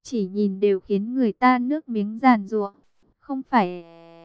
chỉ nhìn đều khiến người ta nước miếng giàn giụa. Không phải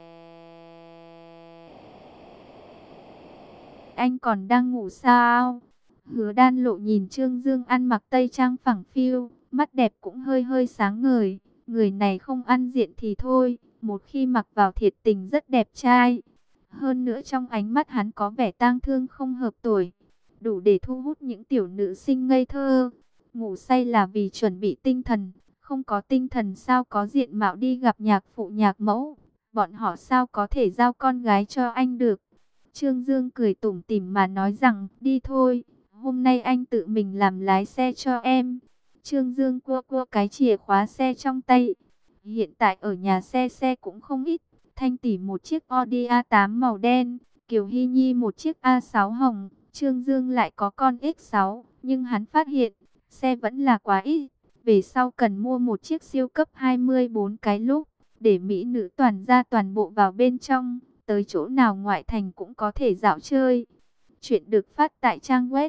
anh còn đang ngủ sao? Hứa Đan Lộ nhìn Trương Dương ăn mặc tây trang phẳng phiu, mắt đẹp cũng hơi hơi sáng ngời. Người này không ăn diện thì thôi, một khi mặc vào thiệt tình rất đẹp trai. Hơn nữa trong ánh mắt hắn có vẻ tang thương không hợp tuổi, đủ để thu hút những tiểu nữ sinh ngây thơ. Ngủ say là vì chuẩn bị tinh thần, không có tinh thần sao có diện mạo đi gặp nhạc phụ nhạc mẫu. Bọn họ sao có thể giao con gái cho anh được? Trương Dương cười tủm tỉm mà nói rằng, đi thôi, hôm nay anh tự mình làm lái xe cho em. Trương Dương cua cua cái chìa khóa xe trong tay. Hiện tại ở nhà xe cũng không ít. Thanh Tỷ một chiếc Audi A8 màu đen, Kiều Hy Nhi một chiếc A6 hồng. Trương Dương lại có con X6, nhưng hắn phát hiện, xe vẫn là quá ít. Về sau cần mua một chiếc siêu cấp 24 cái lúc, để mỹ nữ toàn ra toàn bộ vào bên trong. Tới chỗ nào ngoại thành cũng có thể dạo chơi. Chuyện được phát tại trang web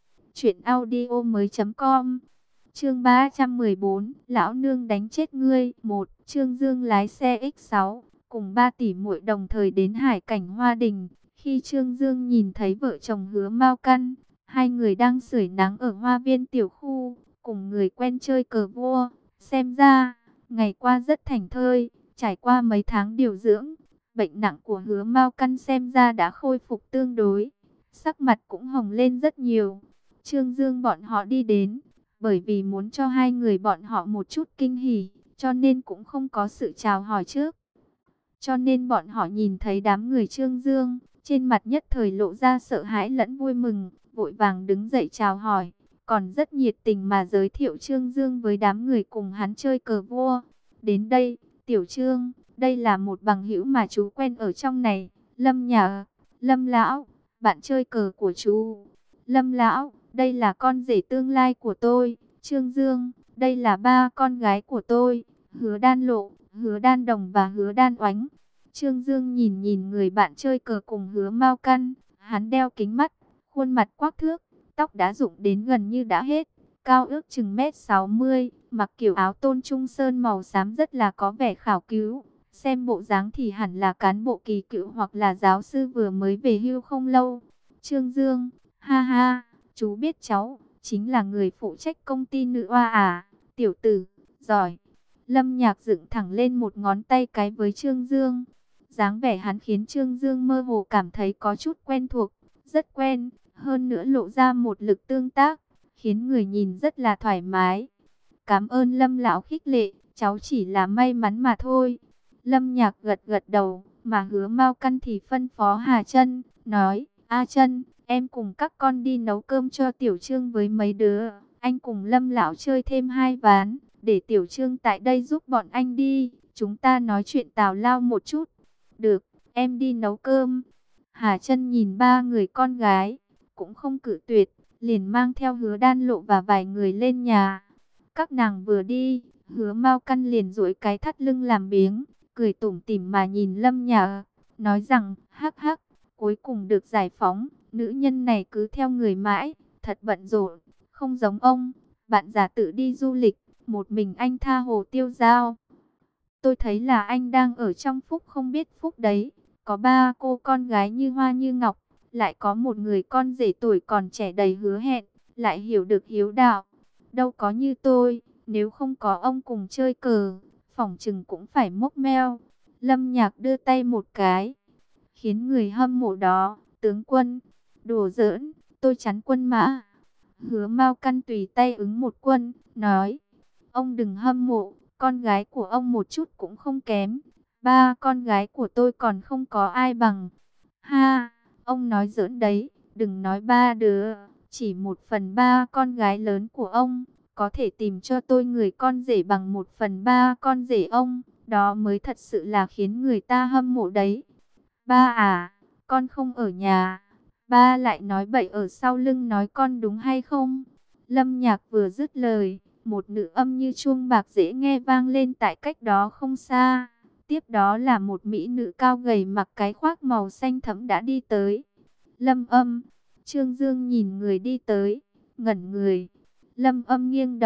truyệnaudiomoi.com. Chương 314, lão nương đánh chết ngươi. Một, Trương Dương lái xe X6 cùng 3 tỷ muội đồng thời đến Hải Cảnh Hoa Đình. Khi Trương Dương nhìn thấy vợ chồng Hứa Mao Căn, hai người đang sưởi nắng ở hoa viên tiểu khu, cùng người quen chơi cờ vua, xem ra ngày qua rất thảnh thơi. Trải qua mấy tháng điều dưỡng, bệnh nặng của Hứa Mao Căn xem ra đã khôi phục tương đối, sắc mặt cũng hồng lên rất nhiều. Trương Dương bọn họ đi đến, bởi vì muốn cho hai người bọn họ một chút kinh hỉ, cho nên cũng không có sự chào hỏi trước. Cho nên bọn họ nhìn thấy đám người Trương Dương, trên mặt nhất thời lộ ra sợ hãi lẫn vui mừng, vội vàng đứng dậy chào hỏi, còn rất nhiệt tình mà giới thiệu Trương Dương với đám người cùng hắn chơi cờ vua. Đến đây, Tiểu Trương, đây là một bằng hữu mà chú quen ở trong này, Lâm nhà, Lâm lão, bạn chơi cờ của chú. Lâm lão, đây là con rể tương lai của tôi. Trương Dương, đây là ba con gái của tôi, Hứa Đan Lộ, Hứa Đan Đồng và Hứa Đan Oánh. Trương Dương nhìn nhìn người bạn chơi cờ cùng Hứa Mao Căn, hắn đeo kính mắt, khuôn mặt quắc thước, tóc đã rụng đến gần như đã hết, cao ước chừng mét 60, mặc kiểu áo tôn trung sơn màu xám rất là có vẻ khảo cứu. Xem bộ dáng thì hẳn là cán bộ kỳ cựu hoặc là giáo sư vừa mới về hưu không lâu. Trương Dương, ha ha, chú biết cháu chính là người phụ trách công ty nữ oa à? Tiểu tử, giỏi. Lâm Nhạc dựng thẳng lên một ngón tay cái với Trương Dương. Dáng vẻ hắn khiến Trương Dương mơ hồ cảm thấy có chút quen thuộc, rất quen, hơn nữa lộ ra một lực tương tác, khiến người nhìn rất là thoải mái. Cảm ơn Lâm lão khích lệ, cháu chỉ là may mắn mà thôi. Lâm Nhạc gật gật đầu, mà Hứa Mao Căn thì phân phó Hà Trân, nói, A Trân, em cùng các con đi nấu cơm cho Tiểu Trương với mấy đứa, anh cùng Lâm lão chơi thêm 2 ván, để Tiểu Trương tại đây giúp bọn anh đi, chúng ta nói chuyện tào lao một chút. Được, em đi nấu cơm. Hà Trân nhìn ba người con gái, cũng không cự tuyệt, liền mang theo Hứa Đan Lộ và vài người lên nhà. Các nàng vừa đi, Hứa Mao Căn liền duỗi cái thắt lưng làm biếng, cười tủm tỉm mà nhìn Lâm Nhạc, nói rằng, hắc hắc, cuối cùng được giải phóng, nữ nhân này cứ theo người mãi, thật bận rộn, không giống ông, bạn già tự đi du lịch, một mình anh tha hồ tiêu dao. Tôi thấy là anh đang ở trong phúc không biết phúc đấy, có ba cô con gái như hoa như ngọc, lại có một người con rể tuổi còn trẻ đầy hứa hẹn, lại hiểu được hiếu đạo. Đâu có như tôi, nếu không có ông cùng chơi cờ, phỏng chừng cũng phải mốc meo. Lâm Nhạc đưa tay một cái, khiến người hâm mộ đó, tướng quân, đùa giỡn, tôi chắn quân mã. Hứa Mao Căn tùy tay ứng một quân, nói, ông đừng hâm mộ, con gái của ông một chút cũng không kém, ba con gái của tôi còn không có ai bằng. Ha, ông nói giỡn đấy, đừng nói ba đứa, chỉ 1/3 con gái lớn của ông, có thể tìm cho tôi người con rể bằng 1/3 con rể ông, đó mới thật sự là khiến người ta hâm mộ đấy. Ba à, con không ở nhà, ba lại nói bậy ở sau lưng nói con đúng hay không? Lâm Nhạc vừa dứt lời, một nữ âm như chuông bạc dễ nghe vang lên tại cách đó không xa. Tiếp đó là một mỹ nữ cao gầy mặc cái khoác màu xanh thẫm đã đi tới. Lâm Âm, Trương Dương nhìn người đi tới, ngẩn người. Lâm Âm nghiêng đầu,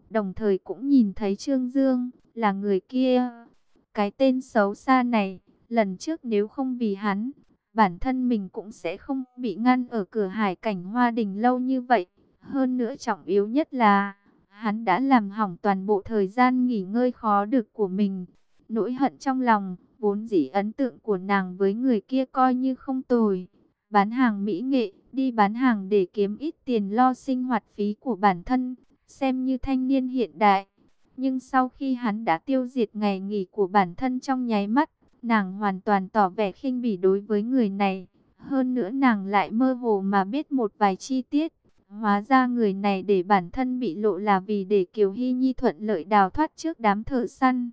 đồng thời cũng nhìn thấy Trương Dương, là người kia. Cái tên xấu xa này, lần trước nếu không vì hắn, bản thân mình cũng sẽ không bị ngăn ở cửa Hải Cảnh Hoa Đình lâu như vậy. Hơn nữa trọng yếu nhất là, hắn đã làm hỏng toàn bộ thời gian nghỉ ngơi khó được của mình. Nỗi hận trong lòng, vốn dĩ ấn tượng của nàng với người kia coi như không tồi. Bán hàng mỹ nghệ, đi bán hàng để kiếm ít tiền lo sinh hoạt phí của bản thân, xem như thanh niên hiện đại. Nhưng sau khi hắn đã tiêu diệt ngày nghỉ của bản thân trong nháy mắt, nàng hoàn toàn tỏ vẻ khinh bỉ đối với người này. Hơn nữa nàng lại mơ hồ mà biết một vài chi tiết. Hóa ra người này để bản thân bị lộ là vì để Kiều Hy Nhi thuận lợi đào thoát trước đám thợ săn.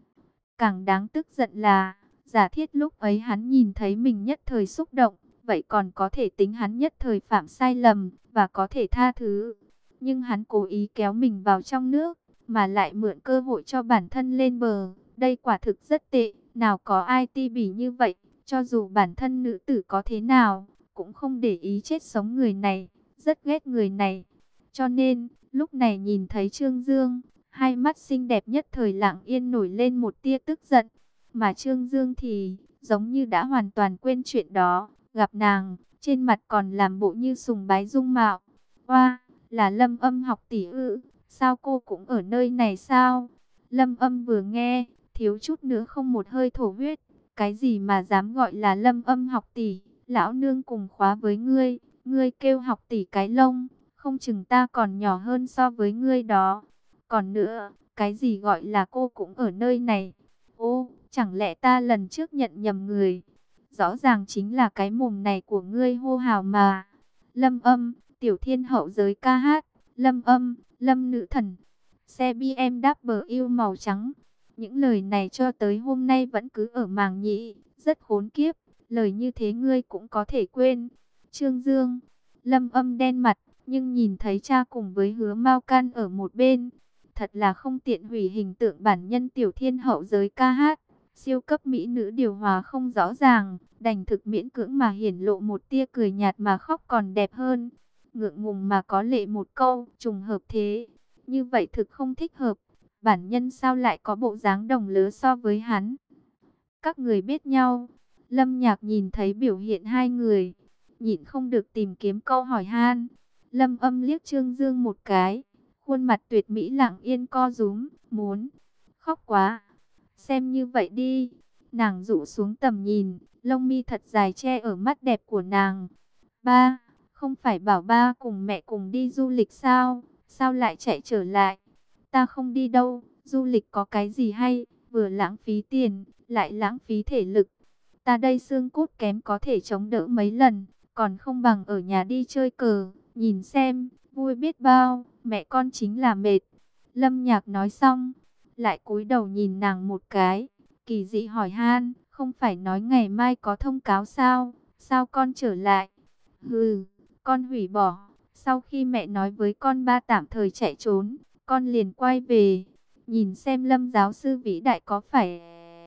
Càng đáng tức giận là, giả thiết lúc ấy hắn nhìn thấy mình nhất thời xúc động, vậy còn có thể tính hắn nhất thời phạm sai lầm, và có thể tha thứ. Nhưng hắn cố ý kéo mình vào trong nước, mà lại mượn cơ hội cho bản thân lên bờ. Đây quả thực rất tệ, nào có ai ti bỉ như vậy, cho dù bản thân nữ tử có thế nào, cũng không để ý chết sống người này, rất ghét người này. Cho nên, lúc này nhìn thấy Trương Dương, hai mắt xinh đẹp nhất thời lặng yên nổi lên một tia tức giận. Mà Trương Dương thì giống như đã hoàn toàn quên chuyện đó. Gặp nàng, trên mặt còn làm bộ như sùng bái dung mạo. Oa, là Lâm Âm học tỷ ư? Sao cô cũng ở nơi này sao? Lâm Âm vừa nghe, thiếu chút nữa không một hơi thổ huyết. Cái gì mà dám gọi là Lâm Âm học tỷ? Lão nương cùng khóa với ngươi, ngươi kêu học tỷ cái lông, không chừng ta còn nhỏ hơn so với ngươi đó. Còn nữa, cái gì gọi là cô cũng ở nơi này? Ô, chẳng lẽ ta lần trước nhận nhầm người? Rõ ràng chính là cái mồm này của ngươi hô hào mà. Lâm Âm, tiểu thiên hậu giới ca hát. Lâm Âm, Lâm nữ thần. Xe BMW màu trắng. Những lời này cho tới hôm nay vẫn cứ ở màng nhĩ, rất khốn kiếp. Lời như thế ngươi cũng có thể quên. Trương Dương, Lâm Âm đen mặt, nhưng nhìn thấy cha cùng với Hứa Mao Can ở một bên, thật là không tiện hủy hình tượng bản nhân tiểu thiên hậu giới ca hát. Siêu cấp mỹ nữ điều hòa không rõ ràng, đành thực miễn cưỡng mà hiển lộ một tia cười nhạt mà khóc còn đẹp hơn. Ngượng ngùng mà có lệ một câu, trùng hợp thế. Như vậy thực không thích hợp. Bản nhân sao lại có bộ dáng đồng lứa so với hắn? Các người biết nhau. Lâm Nhạc nhìn thấy biểu hiện hai người, nhịn không được tìm kiếm câu hỏi han. Lâm Âm liếc Trương Dương một cái, khuôn mặt tuyệt mỹ lặng yên co rúm, muốn khóc quá. Xem như vậy đi. Nàng dụ xuống tầm nhìn, lông mi thật dài che ở mắt đẹp của nàng. Ba, không phải bảo ba cùng mẹ cùng đi du lịch sao? Sao lại chạy trở lại? Ta không đi đâu, du lịch có cái gì hay, vừa lãng phí tiền, lại lãng phí thể lực. Ta đây xương cốt kém có thể chống đỡ mấy lần, còn không bằng ở nhà đi chơi cờ, nhìn xem, vui biết bao, mẹ con chính là mệt. Lâm Nhạc nói xong, lại cúi đầu nhìn nàng một cái, kỳ dị hỏi han, không phải nói ngày mai có thông cáo sao, sao con trở lại? Hừ, con hủy bỏ, sau khi mẹ nói với con ba tạm thời chạy trốn, con liền quay về, nhìn xem Lâm giáo sư vĩ đại có phải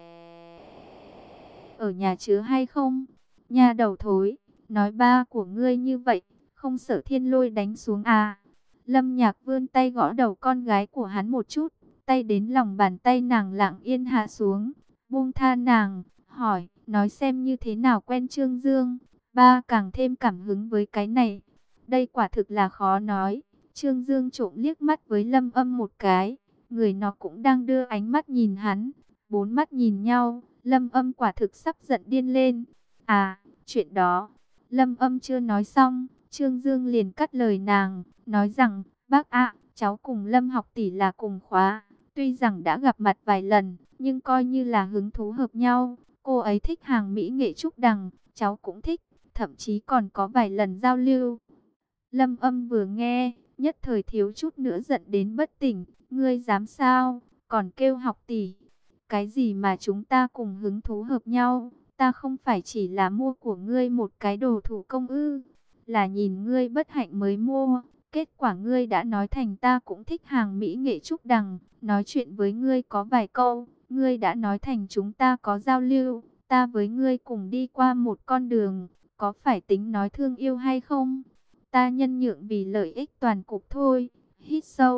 ở nhà chứa hay không? Nhà đầu thối, nói ba của ngươi như vậy, không sợ thiên lôi đánh xuống à? Lâm Nhạc vươn tay gõ đầu con gái của hắn một chút, tay đến lòng bàn tay nàng lặng yên hạ xuống, buông tha nàng, hỏi, nói xem như thế nào quen Trương Dương. Ba càng thêm cảm hứng với cái này. Đây quả thực là khó nói. Trương Dương trộm liếc mắt với Lâm Âm một cái, người nó cũng đang đưa ánh mắt nhìn hắn, bốn mắt nhìn nhau. Lâm Âm quả thực sắp giận điên lên. À, chuyện đó, Lâm Âm chưa nói xong, Trương Dương liền cắt lời nàng, nói rằng, bác ạ, cháu cùng Lâm học tỷ là cùng khóa. Tuy rằng đã gặp mặt vài lần, nhưng coi như là hứng thú hợp nhau. Cô ấy thích hàng mỹ nghệ trúc đằng, cháu cũng thích, thậm chí còn có vài lần giao lưu. Lâm Âm vừa nghe, nhất thời thiếu chút nữa giận đến bất tỉnh. Ngươi dám sao, còn kêu học tỷ. Cái gì mà chúng ta cùng hứng thú hợp nhau? Ta không phải chỉ là mua của ngươi một cái đồ thủ công ư? Là nhìn ngươi bất hạnh mới mua. Kết quả ngươi đã nói thành ta cũng thích hàng mỹ nghệ trúc đằng. Nói chuyện với ngươi có vài câu, ngươi đã nói thành chúng ta có giao lưu. Ta với ngươi cùng đi qua một con đường, có phải tính nói thương yêu hay không? Ta nhân nhượng vì lợi ích toàn cục thôi. Hít sâu,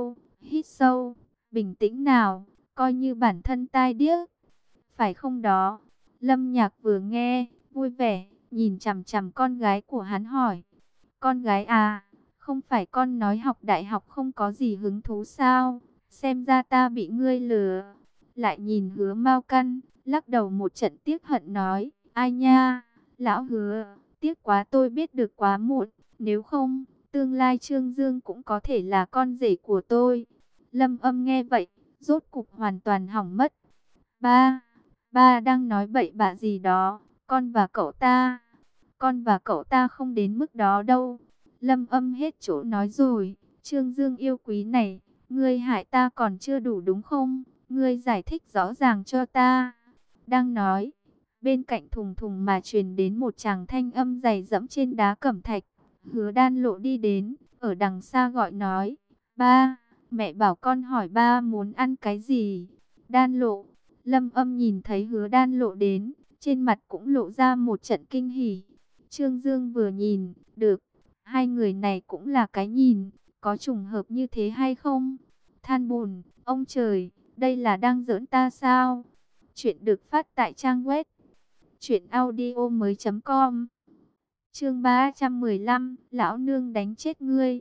Hít sâu, bình tĩnh nào, coi như bản thân tai điếc. Phải không đó? Lâm Nhạc vừa nghe, vui vẻ, nhìn chằm chằm con gái của hắn hỏi. Con gái à, không phải con nói học đại học không có gì hứng thú sao? Xem ra ta bị ngươi lừa. Lại nhìn Hứa Mao Căn, lắc đầu một trận tiếc hận nói. Ai nha, lão Hứa, tiếc quá tôi biết được quá muộn. Nếu không, tương lai Trương Dương cũng có thể là con rể của tôi. Lâm Âm nghe vậy, rốt cục hoàn toàn hỏng mất. Ba, ba đang nói bậy bạ gì đó, con và cậu ta không đến mức đó đâu. Lâm Âm hết chỗ nói rồi, Trương Dương yêu quý này, ngươi hại ta còn chưa đủ đúng không? Ngươi giải thích rõ ràng cho ta. Đang nói, bên cạnh thùng thùng mà truyền đến một tràng thanh âm dày dẫm trên đá cẩm thạch. Hứa Đan Lộ đi đến, ở đằng xa gọi nói, ba, mẹ bảo con hỏi ba muốn ăn cái gì? Đan Lộ, Lâm Âm nhìn thấy Hứa Đan Lộ đến, trên mặt cũng lộ ra một trận kinh hỉ. Trương Dương vừa nhìn, được, hai người này cũng là cái nhìn, có trùng hợp như thế hay không? Than bùn, ông trời, đây là đang giỡn ta sao? Chuyện được phát tại trang web truyệnaudiomoi.com. Chương 315, lão nương đánh chết ngươi.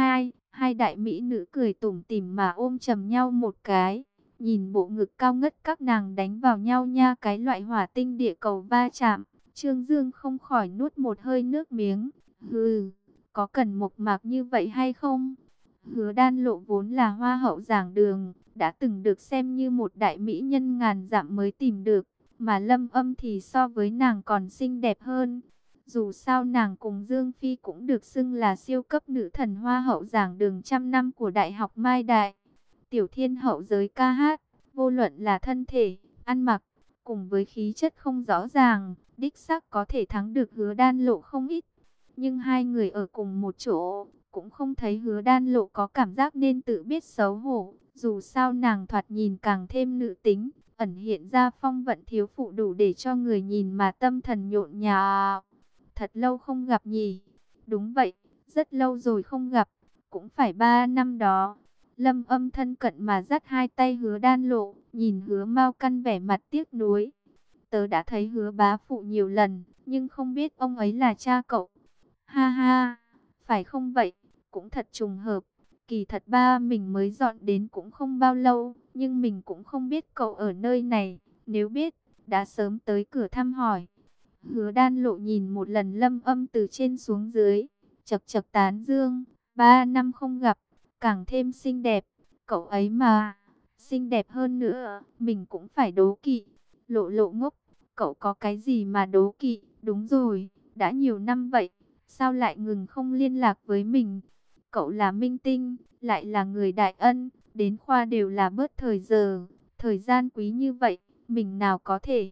Hai đại mỹ nữ cười tủm tỉm mà ôm chầm nhau một cái. Nhìn bộ ngực cao ngất các nàng đánh vào nhau nha, cái loại hỏa tinh địa cầu va chạm. Trương Dương không khỏi nuốt một hơi nước miếng. Hừ, có cần mộc mạc như vậy hay không? Hứa Đan Lộ vốn là hoa hậu giảng đường, đã từng được xem như một đại mỹ nhân ngàn dặm mới tìm được. Mà Lâm Âm thì so với nàng còn xinh đẹp hơn. Dù sao nàng cùng Dương Phi cũng được xưng là siêu cấp nữ thần hoa hậu giảng đường trăm năm của Đại học Mai Đại. Tiểu thiên hậu giới ca hát, vô luận là thân thể, ăn mặc, cùng với khí chất không rõ ràng, đích xác có thể thắng được Hứa Đan Lộ không ít. Nhưng hai người ở cùng một chỗ, cũng không thấy Hứa Đan Lộ có cảm giác nên tự biết xấu hổ. Dù sao nàng thoạt nhìn càng thêm nữ tính, ẩn hiện ra phong vận thiếu phụ đủ để cho người nhìn mà tâm thần nhộn nhạo. Thật lâu không gặp nhỉ? Đúng vậy, rất lâu rồi không gặp, cũng phải 3 năm đó. Lâm Âm thân cận mà dắt hai tay Hứa Đan Lộ, nhìn Hứa Mao Căn vẻ mặt tiếc nuối. Tớ đã thấy Hứa bá phụ nhiều lần, nhưng không biết ông ấy là cha cậu. Ha ha, phải không vậy? Cũng thật trùng hợp. Kỳ thật ba mình mới dọn đến cũng không bao lâu, nhưng mình cũng không biết cậu ở nơi này. Nếu biết, đã sớm tới cửa thăm hỏi. Hứa Đan Lộ nhìn một lần Lâm Âm từ trên xuống dưới, chật chật tán dương. 3 năm không gặp, càng thêm xinh đẹp. Cậu ấy mà, xinh đẹp hơn nữa, mình cũng phải đố kỵ. Lộ Lộ ngốc, cậu có cái gì mà đố kỵ? Đúng rồi, đã nhiều năm vậy, sao lại ngừng không liên lạc với mình? Cậu là minh tinh, lại là người đại ân, đến khoa đều là bớt thời giờ, thời gian quý như vậy, mình nào có thể.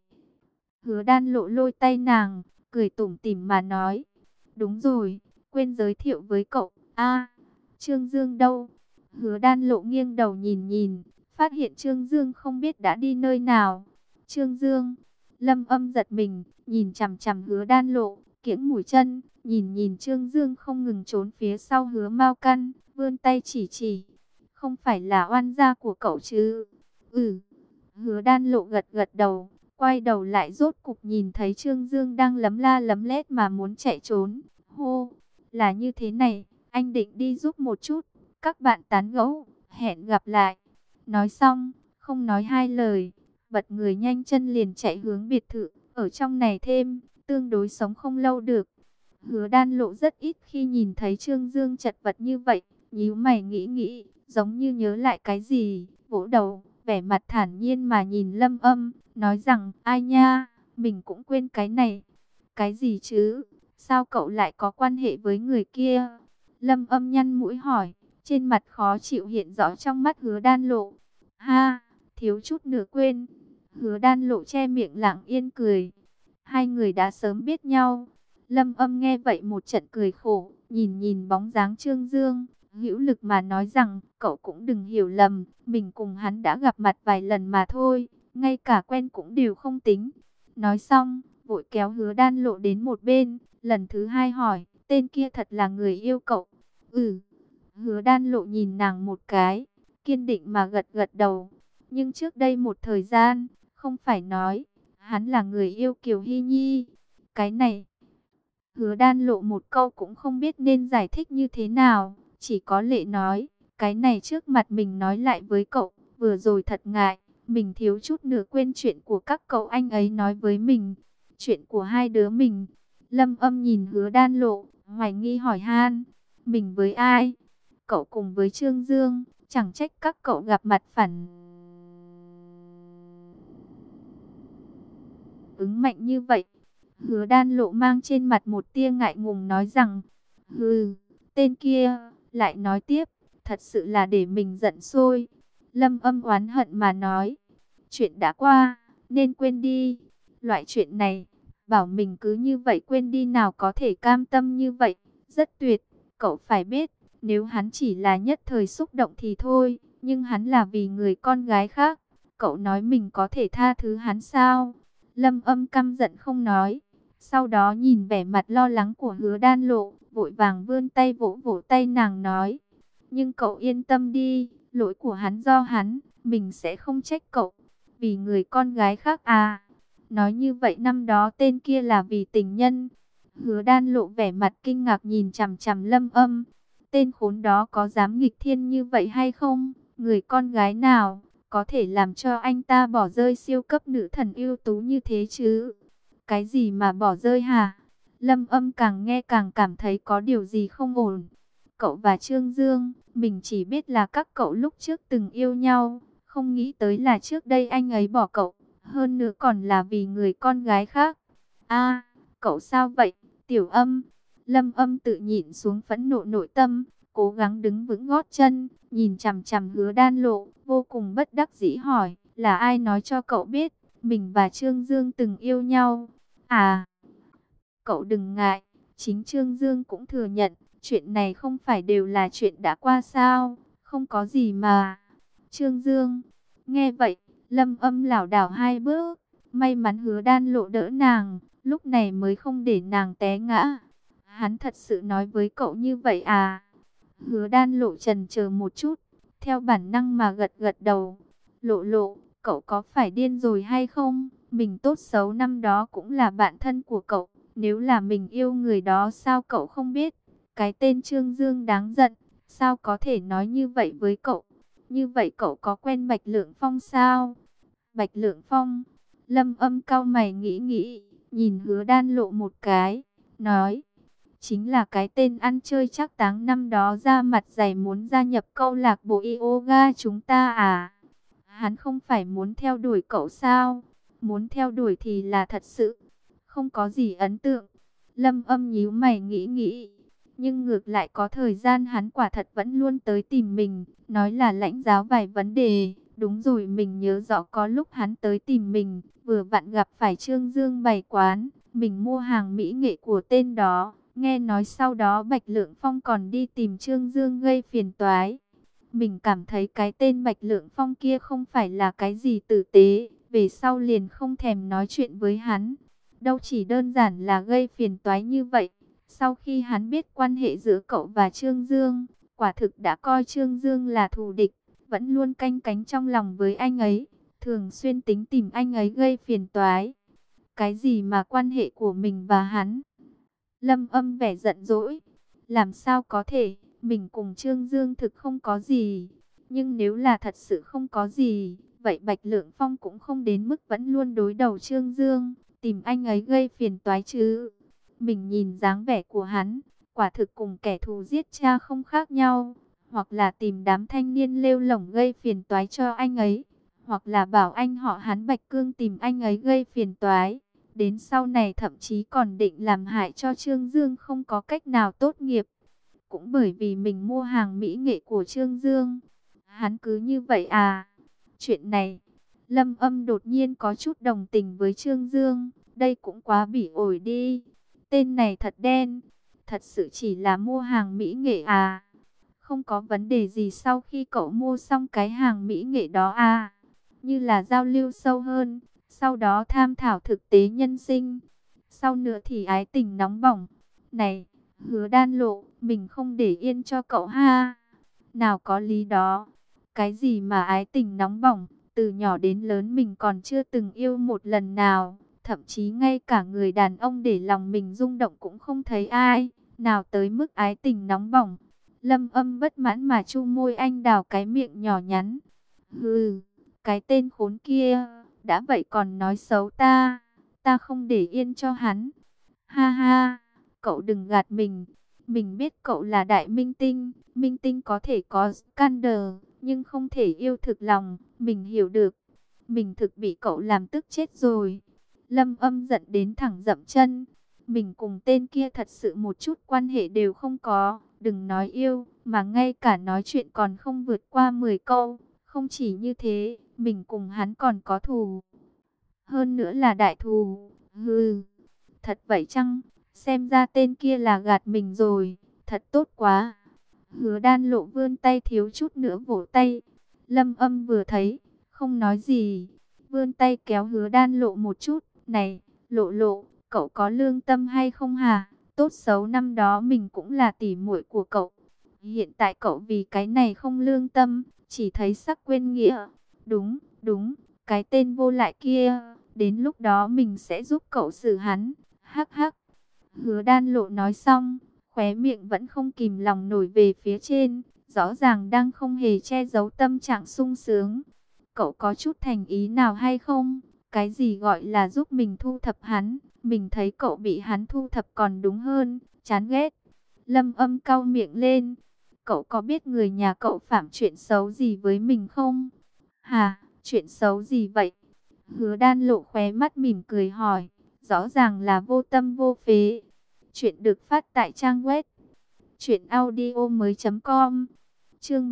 Hứa Đan Lộ lôi tay nàng, cười tủm tỉm mà nói. Đúng rồi, quên giới thiệu với cậu. A, Trương Dương đâu? Hứa Đan Lộ nghiêng đầu nhìn nhìn, phát hiện Trương Dương không biết đã đi nơi nào. Trương Dương, Lâm Âm giật mình, nhìn chằm chằm Hứa Đan Lộ, kiễng mũi chân, nhìn nhìn Trương Dương không ngừng trốn phía sau Hứa Mao Căn, vươn tay chỉ chỉ. Không phải là oan gia của cậu chứ? Ừ. Hứa Đan Lộ gật gật đầu, quay đầu lại rốt cục nhìn thấy Trương Dương đang lấm la lấm lét mà muốn chạy trốn. Hô, là như thế này, anh định đi giúp một chút, các bạn tán gẫu, hẹn gặp lại. Nói xong, không nói hai lời, bật người nhanh chân liền chạy hướng biệt thự, ở trong này thêm, tương đối sống không lâu được. Hứa Đan Lộ rất ít khi nhìn thấy Trương Dương chật vật như vậy, nhíu mày nghĩ nghĩ, giống như nhớ lại cái gì, vỗ đầu, vẻ mặt thản nhiên mà nhìn Lâm Âm, nói rằng, ai nha, mình cũng quên cái này. Cái gì chứ? Sao cậu lại có quan hệ với người kia? Lâm Âm nhăn mũi hỏi, trên mặt khó chịu hiện rõ trong mắt Hứa Đan Lộ. Ha, thiếu chút nữa quên. Hứa Đan Lộ che miệng lặng yên cười. Hai người đã sớm biết nhau. Lâm Âm nghe vậy một trận cười khổ, nhìn nhìn bóng dáng Trương Dương, hữu lực mà nói rằng, cậu cũng đừng hiểu lầm, mình cùng hắn đã gặp mặt vài lần mà thôi, ngay cả quen cũng đều không tính. Nói xong, vội kéo Hứa Đan Lộ đến một bên, lần thứ hai hỏi, tên kia thật là người yêu cậu? Ừ. Hứa Đan Lộ nhìn nàng một cái, kiên định mà gật gật đầu. Nhưng trước đây một thời gian, không phải nói, hắn là người yêu Kiều Hy Nhi. Cái này, Hứa Đan Lộ một câu cũng không biết nên giải thích như thế nào, chỉ có lệ nói, cái này trước mặt mình nói lại với cậu, vừa rồi thật ngại, mình thiếu chút nữa quên chuyện của các cậu anh ấy nói với mình, chuyện của hai đứa mình. Lâm Âm nhìn Hứa Đan Lộ, hoài nghi hỏi han, mình với ai? Cậu cùng với Trương Dương, chẳng trách các cậu gặp mặt phản ứng mạnh như vậy. Hứa Đan Lộ mang trên mặt một tia ngại ngùng nói rằng, hừ, tên kia, lại nói tiếp, thật sự là để mình giận sôi. Lâm Âm oán hận mà nói, chuyện đã qua, nên quên đi. Loại chuyện này, bảo mình cứ như vậy quên đi nào có thể cam tâm như vậy, rất tuyệt. Cậu phải biết, nếu hắn chỉ là nhất thời xúc động thì thôi, nhưng hắn là vì người con gái khác. Cậu nói mình có thể tha thứ hắn sao? Lâm Âm căm giận không nói. Sau đó nhìn vẻ mặt lo lắng của Hứa Đan Lộ, vội vàng vươn tay vỗ vỗ tay nàng nói. Nhưng cậu yên tâm đi, lỗi của hắn do hắn, mình sẽ không trách cậu. Vì người con gái khác à? Nói như vậy năm đó tên kia là vì tình nhân. Hứa Đan Lộ vẻ mặt kinh ngạc nhìn chằm chằm Lâm Âm. Tên khốn đó có dám nghịch thiên như vậy hay không? Người con gái nào có thể làm cho anh ta bỏ rơi siêu cấp nữ thần ưu tú như thế chứ? Cái gì mà bỏ rơi hả? Lâm Âm càng nghe càng cảm thấy có điều gì không ổn. Cậu và Trương Dương, mình chỉ biết là các cậu lúc trước từng yêu nhau, không nghĩ tới là trước đây anh ấy bỏ cậu, hơn nữa còn là vì người con gái khác. A, cậu sao vậy, Tiểu Âm? Lâm Âm tự nhịn xuống phẫn nộ nội tâm, cố gắng đứng vững gót chân, nhìn chằm chằm Hứa Đan Lộ, vô cùng bất đắc dĩ hỏi, là ai nói cho cậu biết, mình và Trương Dương từng yêu nhau? À, cậu đừng ngại, chính Trương Dương cũng thừa nhận, chuyện này không phải đều là chuyện đã qua sao, không có gì mà. Trương Dương, nghe vậy, Lâm Âm lảo đảo hai bước, may mắn Hứa Đan Lộ đỡ nàng, lúc này mới không để nàng té ngã. Hắn thật sự nói với cậu như vậy à? Hứa Đan Lộ chần chờ một chút, theo bản năng mà gật gật đầu. Lộ Lộ, cậu có phải điên rồi hay không? Mình tốt xấu năm đó cũng là bạn thân của cậu. Nếu là mình yêu người đó sao cậu không biết? Cái tên Trương Dương đáng giận. Sao có thể nói như vậy với cậu? Như vậy cậu có quen Bạch Lượng Phong sao? Bạch Lượng Phong. Lâm Âm cau mày nghĩ nghĩ. Nhìn Hứa Đan Lộ một cái. Nói. Chính là cái tên ăn chơi chắc táng năm đó ra mặt dày muốn gia nhập câu lạc bộ yoga chúng ta à? Hắn không phải muốn theo đuổi cậu sao? Muốn theo đuổi thì là thật sự không có gì ấn tượng. Lâm Âm nhíu mày nghĩ nghĩ. Nhưng ngược lại có thời gian hắn quả thật vẫn luôn tới tìm mình. Nói là lãnh giáo vài vấn đề. Đúng rồi, mình nhớ rõ có lúc hắn tới tìm mình. Vừa vặn gặp phải Trương Dương bày quán. Mình mua hàng mỹ nghệ của tên đó. Nghe nói sau đó Bạch Lượng Phong còn đi tìm Trương Dương gây phiền toái. Mình cảm thấy cái tên Bạch Lượng Phong kia không phải là cái gì tử tế. Về sau liền không thèm nói chuyện với hắn. Đâu chỉ đơn giản là gây phiền toái như vậy. Sau khi hắn biết quan hệ giữa cậu và Trương Dương, quả thực đã coi Trương Dương là thù địch, vẫn luôn canh cánh trong lòng với anh ấy, thường xuyên tính tìm anh ấy gây phiền toái. Cái gì mà quan hệ của mình và hắn? Lâm Âm vẻ giận dỗi. Làm sao có thể, mình cùng Trương Dương thực không có gì. Nhưng nếu là thật sự không có gì, vậy Bạch Lượng Phong cũng không đến mức vẫn luôn đối đầu Trương Dương, tìm anh ấy gây phiền toái chứ. Mình nhìn dáng vẻ của hắn, quả thực cùng kẻ thù giết cha không khác nhau. Hoặc là tìm đám thanh niên lêu lổng gây phiền toái cho anh ấy, hoặc là bảo anh họ hắn Bạch Cương tìm anh ấy gây phiền toái. Đến sau này thậm chí còn định làm hại cho Trương Dương không có cách nào tốt nghiệp. Cũng bởi vì mình mua hàng mỹ nghệ của Trương Dương. Hắn cứ như vậy à? Chuyện này, Lâm Âm đột nhiên có chút đồng tình với Trương Dương. Đây cũng quá bỉ ổi đi. Tên này thật đen. Thật sự chỉ là mua hàng mỹ nghệ à? Không có vấn đề gì sau khi cậu mua xong cái hàng mỹ nghệ đó à? Như là giao lưu sâu hơn. Sau đó tham thảo thực tế nhân sinh. Sau nữa thì ái tình nóng bỏng. Này, Hứa Đan Lộ, mình không để yên cho cậu ha. Nào có lý đó. Cái gì mà ái tình nóng bỏng, từ nhỏ đến lớn mình còn chưa từng yêu một lần nào. Thậm chí ngay cả người đàn ông để lòng mình rung động cũng không thấy ai. Nào tới mức ái tình nóng bỏng. Lâm Âm bất mãn mà chu môi anh đào cái miệng nhỏ nhắn. Hừ, cái tên khốn kia, đã vậy còn nói xấu ta. Ta không để yên cho hắn. Ha ha, cậu đừng gạt mình. Mình biết cậu là đại minh tinh. Minh tinh có thể có scandal, nhưng không thể yêu thực lòng. Mình hiểu được. Mình thực bị cậu làm tức chết rồi. Lâm Âm giận đến thẳng dậm chân. Mình cùng tên kia thật sự một chút quan hệ đều không có. Đừng nói yêu, mà ngay cả nói chuyện còn không vượt qua 10 câu. Không chỉ như thế, mình cùng hắn còn có thù. Hơn nữa là đại thù. Hừ, thật vậy chăng? Xem ra tên kia là gạt mình rồi. Thật tốt quá. Hứa Đan Lộ vươn tay thiếu chút nữa vỗ tay. Lâm Âm vừa thấy, không nói gì. Vươn tay kéo Hứa Đan Lộ một chút. Này, Lộ Lộ, cậu có lương tâm hay không hả? Tốt xấu năm đó mình cũng là tỉ muội của cậu. Hiện tại cậu vì cái này không lương tâm, chỉ thấy sắc quên nghĩa. Đúng, đúng, cái tên vô lại kia. Đến lúc đó mình sẽ giúp cậu xử hắn. Hắc hắc. Hứa Đan Lộ nói xong, khóe miệng vẫn không kìm lòng nổi về phía trên, rõ ràng đang không hề che giấu tâm trạng sung sướng. Cậu có chút thành ý nào hay không? Cái gì gọi là giúp mình thu thập hắn? Mình thấy cậu bị hắn thu thập còn đúng hơn, chán ghét. Lâm Âm cau miệng lên. Cậu có biết người nhà cậu phạm chuyện xấu gì với mình không? Hà, chuyện xấu gì vậy? Hứa Đan Lộ khóe mắt mỉm cười hỏi. Rõ ràng là vô tâm vô phế. Chuyện được phát tại trang web truyệnaudiomoi.com. Chương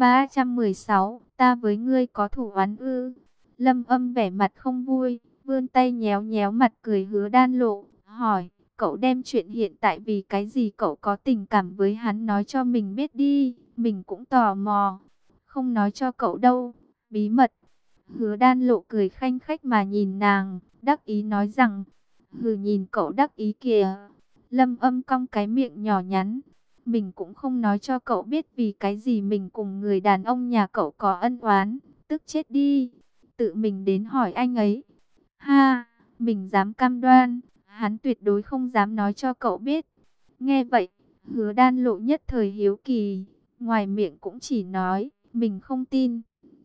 316, ta với ngươi có thủ oán ư? Lâm Âm vẻ mặt không vui, vươn tay nhéo nhéo mặt cười Hứa Đan Lộ, hỏi, cậu đem chuyện hiện tại vì cái gì cậu có tình cảm với hắn nói cho mình biết đi, mình cũng tò mò. Không nói cho cậu đâu, bí mật. Hứa Đan Lộ cười khanh khách mà nhìn nàng, đắc ý nói rằng, hừ, nhìn cậu đắc ý kìa. Lâm Âm cong cái miệng nhỏ nhắn. Mình cũng không nói cho cậu biết vì cái gì mình cùng người đàn ông nhà cậu có ân oán. Tức chết đi. Tự mình đến hỏi anh ấy. Ha, mình dám cam đoan. Hắn tuyệt đối không dám nói cho cậu biết. Nghe vậy, Hứa Đan Lộ nhất thời hiếu kỳ. Ngoài miệng cũng chỉ nói, mình không tin.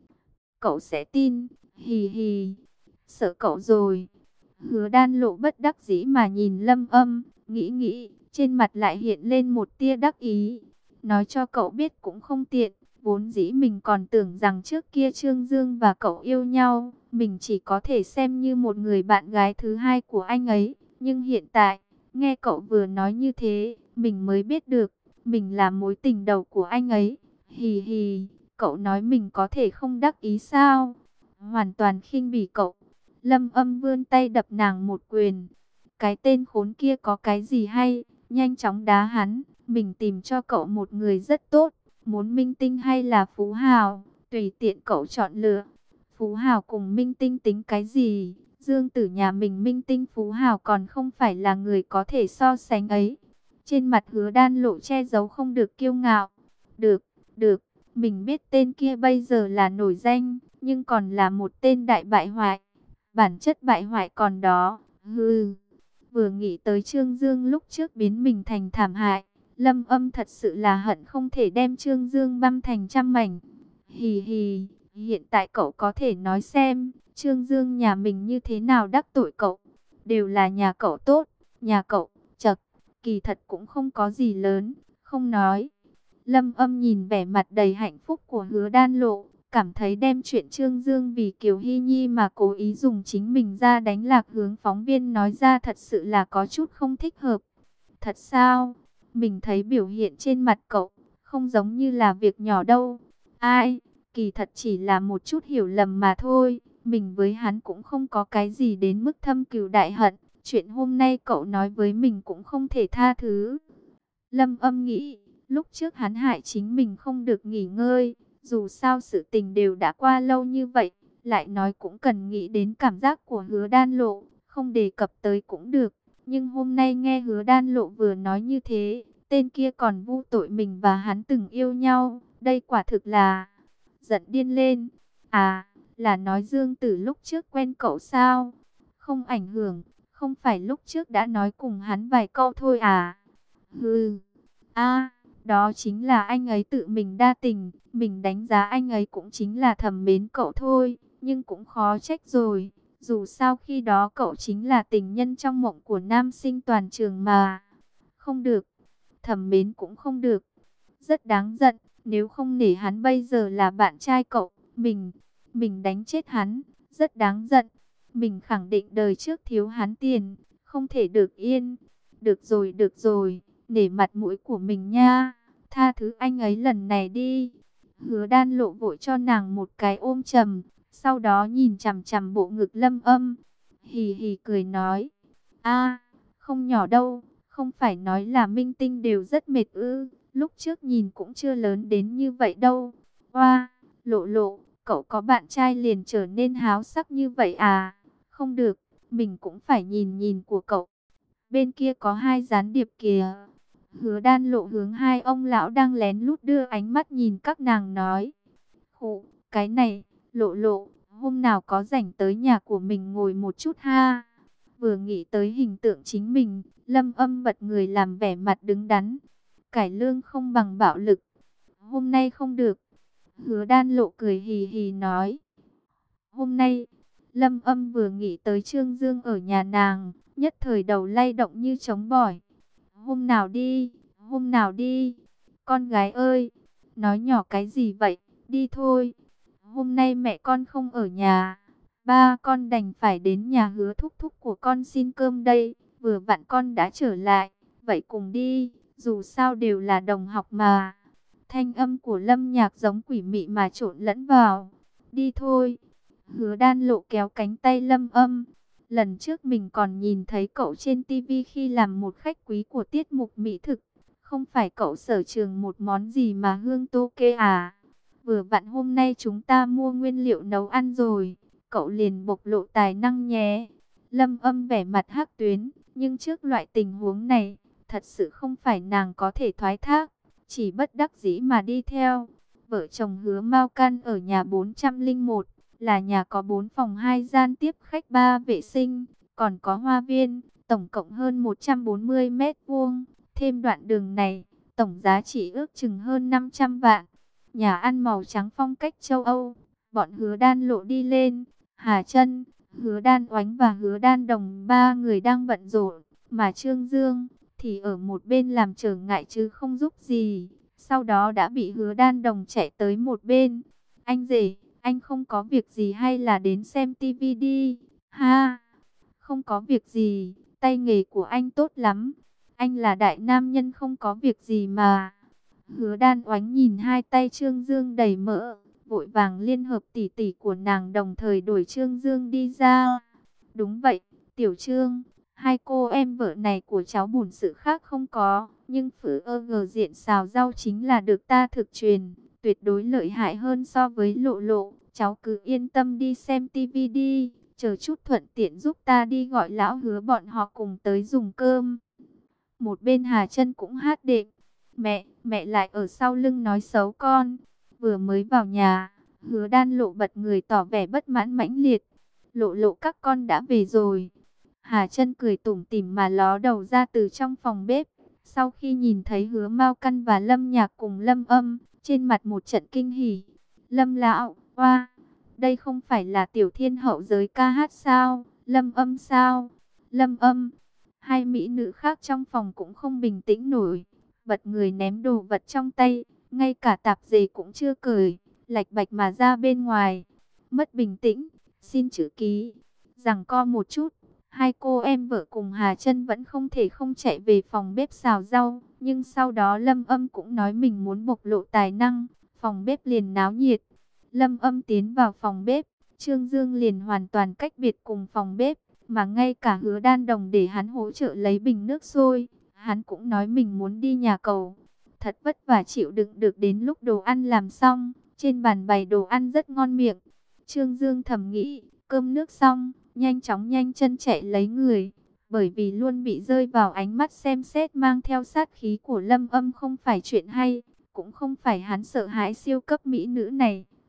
Cậu sẽ tin. Hì hì. Sợ cậu rồi. Hứa Đan Lộ bất đắc dĩ mà nhìn Lâm Âm, nghĩ, trên mặt lại hiện lên một tia đắc ý. Nói cho cậu biết cũng không tiện, vốn dĩ mình còn tưởng rằng trước kia Trương Dương và cậu yêu nhau, mình chỉ có thể xem như một người bạn gái thứ hai của anh ấy. Nhưng hiện tại, nghe cậu vừa nói như thế, mình mới biết được, mình là mối tình đầu của anh ấy. Hì hì, cậu nói mình có thể không đắc ý sao? Hoàn toàn khinh bỉ cậu. Lâm Âm vươn tay đập nàng một quyền. Cái tên khốn kia có cái gì hay, nhanh chóng đá hắn. Mình tìm cho cậu một người rất tốt. Muốn minh tinh hay là phú hào, tùy tiện cậu chọn lựa. Phú hào cùng minh tinh tính cái gì? Dương Tử nhà mình minh tinh phú hào còn không phải là người có thể so sánh ấy. Trên mặt Hứa Đan Lộ che giấu không được kiêu ngạo. Được, được, mình biết tên kia bây giờ là nổi danh, nhưng còn là một tên đại bại hoại. Bản chất bại hoại còn đó. Hừ. Vừa nghĩ tới Trương Dương lúc trước biến mình thành thảm hại, Lâm Âm thật sự là hận không thể đem Trương Dương băm thành trăm mảnh. Hì hì, hiện tại cậu có thể nói xem, Trương Dương nhà mình như thế nào đắc tội cậu. Đều là nhà cậu tốt, nhà cậu, chật, kỳ thật cũng không có gì lớn, không nói. Lâm Âm nhìn vẻ mặt đầy hạnh phúc của Hứa Đan Lộ, cảm thấy đem chuyện Trương Dương vì Kiều Hy Nhi mà cố ý dùng chính mình ra đánh lạc hướng phóng viên nói ra thật sự là có chút không thích hợp. Thật sao? Mình thấy biểu hiện trên mặt cậu không giống như là việc nhỏ đâu. Ai, kỳ thật chỉ là một chút hiểu lầm mà thôi. Mình với hắn cũng không có cái gì đến mức thâm cừu đại hận. Chuyện hôm nay cậu nói với mình cũng không thể tha thứ. Lâm Âm nghĩ, lúc trước hắn hại chính mình không được nghỉ ngơi. Dù sao sự tình đều đã qua lâu như vậy, lại nói cũng cần nghĩ đến cảm giác của Hứa Đan Lộ, không đề cập tới cũng được. Nhưng hôm nay nghe Hứa Đan Lộ vừa nói như thế, tên kia còn vu tội mình và hắn từng yêu nhau, đây quả thực là giận điên lên. À, là nói Dương Tử lúc trước quen cậu sao? Không ảnh hưởng, không phải lúc trước đã nói cùng hắn vài câu thôi à? Hừ, đó chính là anh ấy tự mình đa tình, mình đánh giá anh ấy cũng chính là thầm mến cậu thôi, nhưng cũng khó trách rồi. Dù sao khi đó cậu chính là tình nhân trong mộng của nam sinh toàn trường mà. Không được, thầm mến cũng không được. Rất đáng giận, nếu không nể hắn bây giờ là bạn trai cậu, mình đánh chết hắn, rất đáng giận. Mình khẳng định đời trước thiếu hắn tiền, không thể được yên. Được rồi, nể mặt mũi của mình nha, tha thứ anh ấy lần này đi. Hứa Đan Lộ vội cho nàng một cái ôm chầm, sau đó nhìn chằm chằm bộ ngực Lâm Âm, hì hì cười nói, không nhỏ đâu, không phải nói là minh tinh đều rất mệt ư, lúc trước nhìn cũng chưa lớn đến như vậy đâu. Oa, Lộ Lộ, cậu có bạn trai liền trở nên háo sắc như vậy à? Không được, mình cũng phải nhìn nhìn của cậu. Bên kia có hai gián điệp kìa. Hứa Đan Lộ hướng hai ông lão đang lén lút đưa ánh mắt nhìn các nàng nói. Khụ, cái này, Lộ Lộ, hôm nào có rảnh tới nhà của mình ngồi một chút ha. Vừa nghĩ tới hình tượng chính mình, Lâm Âm bật người làm vẻ mặt đứng đắn. Cải lương không bằng bạo lực. Hôm nay không được. Hứa Đan Lộ cười hì hì nói. Hôm nay, Lâm Âm vừa nghĩ tới Trương Dương ở nhà nàng, nhất thời đầu lay động như trống bỏi. Hôm nào đi, con gái ơi, nói nhỏ cái gì vậy, đi thôi. Hôm nay mẹ con không ở nhà, ba con đành phải đến nhà Hứa thúc thúc của con xin cơm đây, vừa vặn con đã trở lại, vậy cùng đi, dù sao đều là đồng học mà. Thanh âm của Lâm Nhạc giống quỷ mị mà trộn lẫn vào. Đi thôi. Hứa Đan Lộ kéo cánh tay Lâm Âm. Lần trước mình còn nhìn thấy cậu trên tivi khi làm một khách quý của tiết mục mỹ thực. Không phải cậu sở trường một món gì mà hương tô kê à? Vừa vặn hôm nay chúng ta mua nguyên liệu nấu ăn rồi. Cậu liền bộc lộ tài năng nhé. Lâm Âm vẻ mặt hắc tuyến. Nhưng trước loại tình huống này, thật sự không phải nàng có thể thoái thác. Chỉ bất đắc dĩ mà đi theo. Vợ chồng Hứa Mao Căn ở nhà 401. Là nhà có 4 phòng 2 gian tiếp khách 3 vệ sinh, còn có hoa viên, tổng cộng hơn 140 mét vuông. Thêm đoạn đường này, tổng giá trị ước chừng hơn 500 vạn. Nhà ăn màu trắng phong cách châu Âu, bọn Hứa Đan Lộ đi lên. Hà Trân, Hứa Đan Oánh và Hứa Đan Đồng ba người đang bận rộn, mà Trương Dương thì ở một bên làm trở ngại chứ không giúp gì. Sau đó đã bị Hứa Đan Đồng chạy tới một bên. Anh rể, anh không có việc gì hay là đến xem tivi đi? Ha, không có việc gì, tay nghề của anh tốt lắm. Anh là đại nam nhân không có việc gì mà. Hứa Đan Oánh nhìn hai tay Trương Dương đầy mỡ, vội vàng liên hợp tỷ tỷ của nàng đồng thời đuổi Trương Dương đi ra. Đúng vậy, Tiểu Trương, hai cô em vợ này của cháu bổn sự khác không có, nhưng phở diện xào rau chính là được ta thực truyền, tuyệt đối lợi hại hơn so với Lộ Lộ. Cháu cứ yên tâm đi xem tivi đi, chờ chút thuận tiện giúp ta đi gọi lão Hứa bọn họ cùng tới dùng cơm. Một bên Hà Trân cũng hát đệm. Mẹ lại ở sau lưng nói xấu con. Vừa mới vào nhà, Hứa Đan Lộ bật người tỏ vẻ bất mãn mãnh liệt. Lộ Lộ các con đã về rồi. Hà Trân cười tủm tỉm mà ló đầu ra từ trong phòng bếp. Sau khi nhìn thấy Hứa Mao Căn và Lâm Nhạc cùng Lâm Âm, trên mặt một trận kinh hỉ. Lâm lão, oa, đây không phải là Tiểu Thiên hậu giới ca hát sao? Lâm Âm sao? Lâm Âm. Hai mỹ nữ khác trong phòng cũng không bình tĩnh nổi, bật người ném đồ vật trong tay, ngay cả tạp dề cũng chưa cởi, lạch bạch mà ra bên ngoài. Mất bình tĩnh, xin chữ ký. Giằng co một chút, hai cô em vợ cùng Hà Trân vẫn không thể không chạy về phòng bếp xào rau, nhưng sau đó Lâm Âm cũng nói mình muốn bộc lộ tài năng, phòng bếp liền náo nhiệt. Lâm Âm tiến vào phòng bếp, Trương Dương liền hoàn toàn cách biệt cùng phòng bếp, mà ngay cả Hứa Đan Đồng để hắn hỗ trợ lấy bình nước sôi, hắn cũng nói mình muốn đi nhà cầu. Thật vất vả chịu đựng được đến lúc đồ ăn làm xong, trên bàn bày đồ ăn rất ngon miệng. Trương Dương thầm nghĩ, cơm nước xong, nhanh chân chạy lấy người, bởi vì luôn bị rơi vào ánh mắt xem xét mang theo sát khí của Lâm Âm không phải chuyện hay, cũng không phải hắn sợ hãi siêu cấp mỹ nữ này,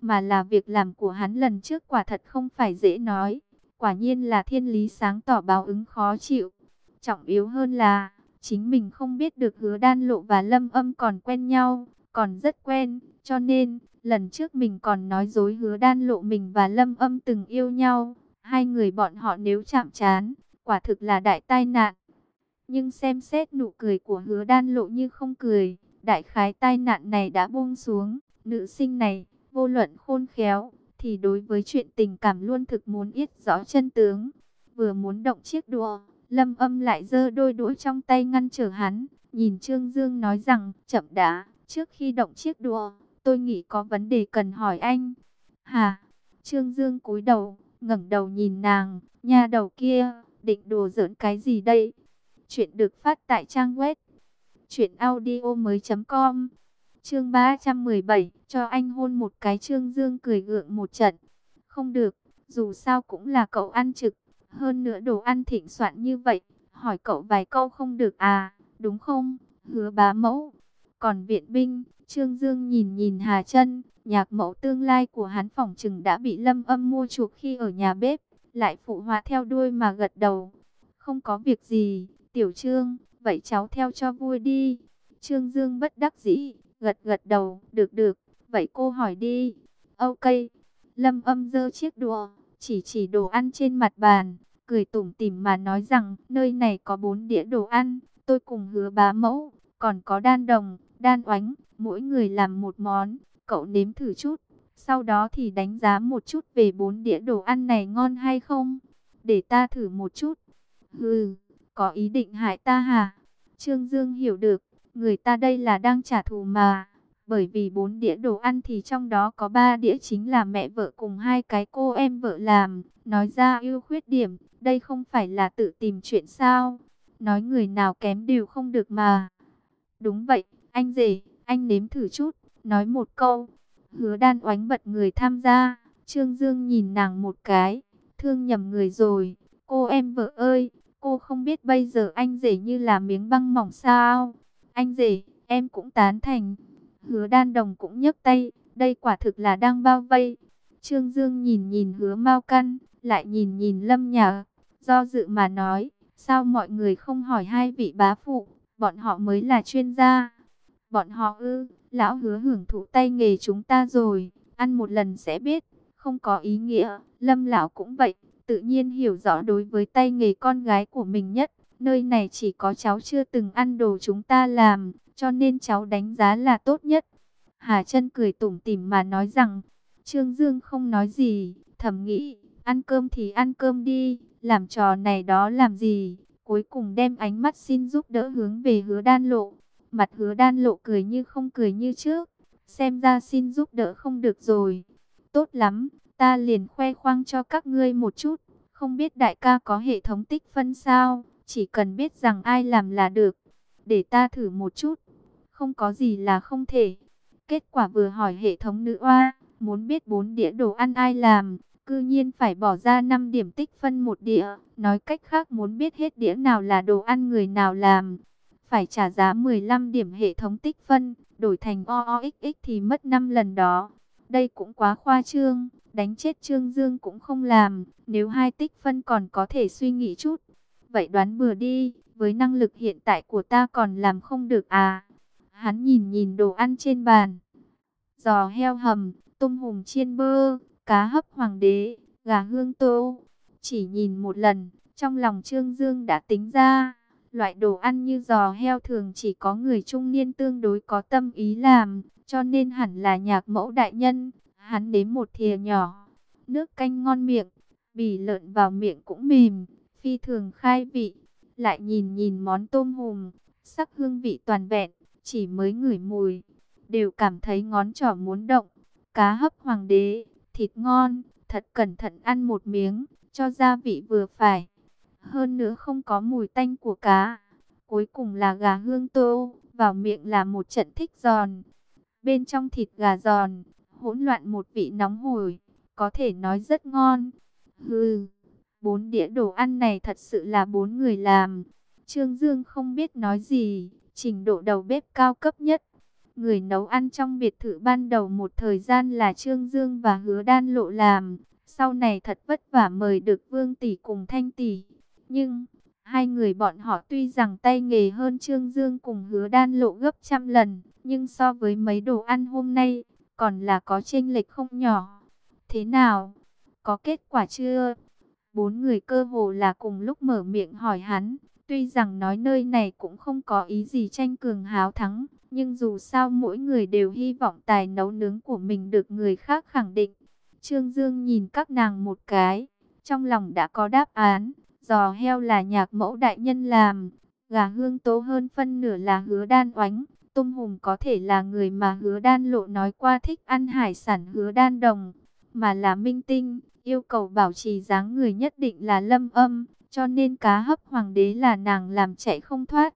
mà là việc làm của hắn lần trước quả thật không phải dễ nói. Quả nhiên là thiên lý sáng tỏ báo ứng khó chịu. Trọng yếu hơn là, chính mình không biết được Hứa Đan Lộ và Lâm Âm còn quen nhau, còn rất quen, cho nên, lần trước mình còn nói dối Hứa Đan Lộ mình và Lâm Âm từng yêu nhau. Hai người bọn họ nếu chạm trán, quả thực là đại tai nạn. Nhưng xem xét nụ cười của Hứa Đan Lộ như không cười, đại khái tai nạn này đã buông xuống. Nữ sinh này, vô luận khôn khéo, thì đối với chuyện tình cảm luôn thực muốn biết rõ chân tướng. Vừa muốn động chiếc đũa, Lâm Âm lại giơ đôi đũa trong tay ngăn trở hắn, nhìn Trương Dương nói rằng, chậm đã, trước khi động chiếc đũa, tôi nghĩ có vấn đề cần hỏi anh. Hả? Trương Dương cúi đầu, ngẩng đầu nhìn nàng, nha đầu kia, định đùa giỡn cái gì đây? Chuyện được phát tại trang web truyệnaudiomoi.com. Chương 317, cho anh hôn một cái. Trương Dương cười gượng một trận. Không được, dù sao cũng là cậu ăn trực, hơn nữa đồ ăn thịnh soạn như vậy, hỏi cậu vài câu không được à, đúng không, Hứa bá mẫu? Còn viện binh, Trương Dương nhìn nhìn Hà Chân, nhạc mẫu tương lai của hắn phỏng chừng đã bị Lâm Âm mua chuộc khi ở nhà bếp, lại phụ họa theo đuôi mà gật đầu. Không có việc gì, Tiểu Trương, vậy cháu theo cho vui đi. Trương Dương bất đắc dĩ, gật gật đầu, được được, vậy cô hỏi đi. Ok. Lâm Âm giơ chiếc đũa, chỉ đồ ăn trên mặt bàn, cười tủm tỉm mà nói rằng, nơi này có 4 đĩa đồ ăn, tôi cùng Hứa bá mẫu, còn có Đan Đồng, Đan Oánh, mỗi người làm một món, cậu nếm thử chút, sau đó thì đánh giá một chút về 4 đĩa đồ ăn này ngon hay không. Để ta thử một chút. Hừ, có ý định hại ta hả? Trương Dương hiểu được, người ta đây là đang trả thù mà. Bởi vì 4 đĩa đồ ăn thì trong đó có 3 đĩa chính là mẹ vợ cùng 2 cái cô em vợ làm. Nói ra ưu khuyết điểm, đây không phải là tự tìm chuyện sao? Nói người nào kém đều không được mà. Đúng vậy, anh rể, anh nếm thử chút, nói một câu. Hứa Đan Oánh bật người tham gia. Trương Dương nhìn nàng một cái, thương nhầm người rồi. Cô em vợ ơi, cô không biết bây giờ anh rể như là miếng băng mỏng sao? Anh rể, em cũng tán thành. Hứa Đan Đồng cũng nhấc tay, đây quả thực là đang bao vây. Trương Dương nhìn nhìn Hứa Mao Căn, lại nhìn nhìn Lâm Nhà, do dự mà nói, sao mọi người không hỏi hai vị bá phụ, bọn họ mới là chuyên gia. Bọn họ ư? Lão Hứa hưởng thụ tay nghề chúng ta rồi, ăn một lần sẽ biết, không có ý nghĩa. Lâm lão cũng vậy, tự nhiên hiểu rõ đối với tay nghề con gái của mình nhất. Nơi này chỉ có cháu chưa từng ăn đồ chúng ta làm, cho nên cháu đánh giá là tốt nhất. Hà Chân cười tủm tỉm mà nói rằng. Trương Dương không nói gì, thầm nghĩ, ăn cơm thì ăn cơm đi, làm trò này đó làm gì. Cuối cùng đem ánh mắt xin giúp đỡ hướng về Hứa Đan Lộ. Mặt Hứa Đan Lộ cười như không cười như trước, xem ra xin giúp đỡ không được rồi. Tốt lắm, ta liền khoe khoang cho các ngươi một chút. Không biết đại ca có hệ thống tích phân sao? Chỉ cần biết rằng ai làm là được. Để ta thử một chút. Không có gì là không thể. Kết quả vừa hỏi hệ thống nữ oa, muốn biết 4 đĩa đồ ăn ai làm, cư nhiên phải bỏ ra 5 điểm tích phân một đĩa. Nói cách khác muốn biết hết đĩa nào là đồ ăn người nào làm, phải trả giá 15 điểm hệ thống tích phân, đổi thành OOXX thì mất 5 lần đó. Đây cũng quá khoa trương, đánh chết Trương Dương cũng không làm, nếu 2 tích phân còn có thể suy nghĩ chút. Vậy đoán bừa đi, với năng lực hiện tại của ta còn làm không được à? Hắn nhìn nhìn đồ ăn trên bàn. Giò heo hầm, tôm hùm chiên bơ, cá hấp hoàng đế, gà hương tô. Chỉ nhìn một lần, trong lòng Trương Dương đã tính ra. Loại đồ ăn như giò heo thường chỉ có người trung niên tương đối có tâm ý làm, cho nên hẳn là nhạc mẫu đại nhân. Hắn đếm một thìa nhỏ, nước canh ngon miệng, bì lợn vào miệng cũng mềm, phi thường khai vị. Lại nhìn nhìn món tôm hùm, sắc hương vị toàn vẹn, chỉ mới ngửi mùi, đều cảm thấy ngón trỏ muốn động. Cá hấp hoàng đế, thịt ngon, thật cẩn thận ăn một miếng, cho gia vị vừa phải. Hơn nữa không có mùi tanh của cá. Cuối cùng là gà hương tô, vào miệng là một trận thích giòn. Bên trong thịt gà giòn, hỗn loạn một vị nóng hổi, có thể nói rất ngon. Hừ, 4 đĩa đồ ăn này thật sự là 4 người làm. Trương Dương không biết nói gì, trình độ đầu bếp cao cấp nhất. Người nấu ăn trong biệt thự ban đầu một thời gian là Trương Dương và Hứa Đan Lộ làm. Sau này thật vất vả mời được Vương tỷ cùng Thanh tỷ. Nhưng hai người bọn họ tuy rằng tay nghề hơn Trương Dương cùng Hứa Đan Lộ gấp trăm lần, nhưng so với mấy đồ ăn hôm nay, còn là có chênh lệch không nhỏ. Thế nào? Có kết quả chưa? Bốn người cơ hồ là cùng lúc mở miệng hỏi hắn. Tuy rằng nói nơi này cũng không có ý gì tranh cường háo thắng, nhưng dù sao mỗi người đều hy vọng tài nấu nướng của mình được người khác khẳng định. Trương Dương nhìn các nàng một cái, trong lòng đã có đáp án. Giò heo là Nhạc Mẫu đại nhân làm, gà hương tố hơn phân nửa là Hứa Đan Oánh, tôm hùm có thể là người mà Hứa Đan Lộ nói qua thích ăn hải sản Hứa Đan Đồng, mà là minh tinh, yêu cầu bảo trì dáng người nhất định là Lâm Âm, cho nên cá hấp hoàng đế là nàng làm chạy không thoát.